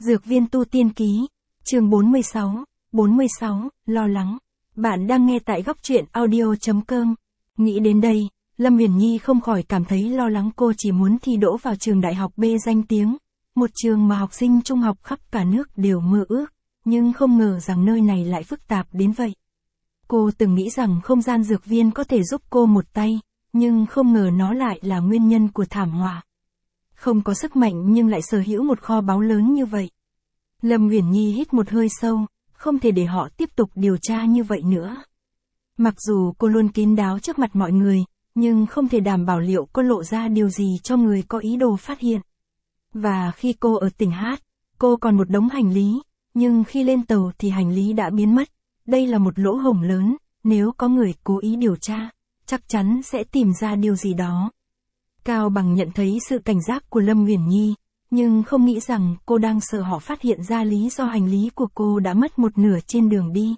Dược viên tu tiên ký, chương 46, lo lắng. Bạn đang nghe tại góc truyện audio.com. Nghĩ đến đây, Lâm Huyền Nhi không khỏi cảm thấy lo lắng. Cô chỉ muốn thi đỗ vào trường đại học B danh tiếng, một trường mà học sinh trung học khắp cả nước đều mơ ước, nhưng không ngờ rằng nơi này lại phức tạp đến vậy. Cô từng nghĩ rằng không gian dược viên có thể giúp cô một tay, nhưng không ngờ nó lại là nguyên nhân của thảm họa. Không có sức mạnh nhưng lại sở hữu một kho báu lớn như vậy. Lâm Huyền Nhi hít một hơi sâu, không thể để họ tiếp tục điều tra như vậy nữa. Mặc dù cô luôn kín đáo trước mặt mọi người, nhưng không thể đảm bảo liệu cô lộ ra điều gì cho người có ý đồ phát hiện. Và khi cô ở tỉnh Hát, cô còn một đống hành lý, nhưng khi lên tàu thì hành lý đã biến mất. Đây là một lỗ hổng lớn, nếu có người cố ý điều tra, chắc chắn sẽ tìm ra điều gì đó. Cao Bằng nhận thấy sự cảnh giác của Lâm Huyền Nhi, nhưng không nghĩ rằng cô đang sợ họ phát hiện ra lý do hành lý của cô đã mất một nửa trên đường đi.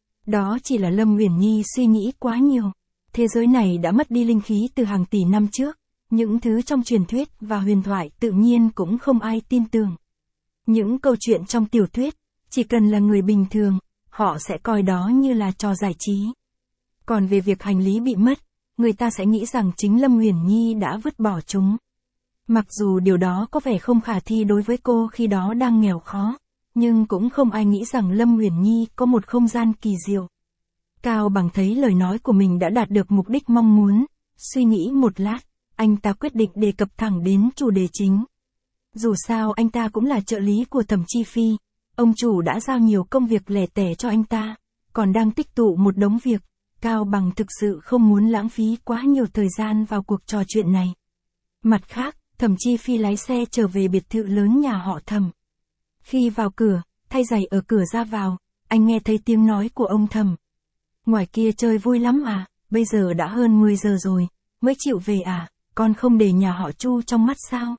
Đó chỉ là Lâm Huyền Nhi suy nghĩ quá nhiều. Thế giới này đã mất đi linh khí từ hàng tỷ năm trước, những thứ trong truyền thuyết và huyền thoại tự nhiên cũng không ai tin tưởng. Những câu chuyện trong tiểu thuyết, chỉ cần là người bình thường, họ sẽ coi đó như là trò giải trí. Còn về việc hành lý bị mất, người ta sẽ nghĩ rằng chính Lâm Huyền Nhi đã vứt bỏ chúng. Mặc dù điều đó có vẻ không khả thi đối với cô khi đó đang nghèo khó, nhưng cũng không ai nghĩ rằng Lâm Huyền Nhi có một không gian kỳ diệu. Cao Bằng thấy lời nói của mình đã đạt được mục đích mong muốn, suy nghĩ một lát, anh ta quyết định đề cập thẳng đến chủ đề chính. Dù sao anh ta cũng là trợ lý của Thẩm Chi Phi, ông chủ đã giao nhiều công việc lẻ tẻ cho anh ta, còn đang tích tụ một đống việc. Cao Bằng thực sự không muốn lãng phí quá nhiều thời gian vào cuộc trò chuyện này. Mặt khác, Thẩm Chi Phi lái xe trở về biệt thự lớn nhà họ Thẩm. Khi vào cửa, thay giày ở cửa ra vào, anh nghe thấy tiếng nói của ông Thẩm. Ngoài kia chơi vui lắm à, bây giờ đã hơn 10 giờ rồi, mới chịu về à, con không để nhà họ Chu trong mắt sao?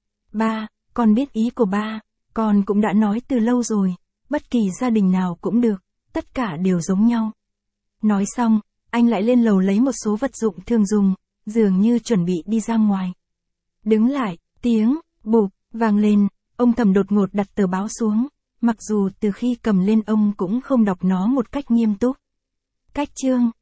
Ba, con biết ý của ba, con cũng đã nói từ lâu rồi, bất kỳ gia đình nào cũng được, tất cả đều giống nhau. Nói xong, anh lại lên lầu lấy một số vật dụng thường dùng, dường như chuẩn bị đi ra ngoài. Đứng lại, tiếng bụp vang lên, ông Thẩm đột ngột đặt tờ báo xuống, mặc dù từ khi cầm lên ông cũng không đọc nó một cách nghiêm túc. Cách chương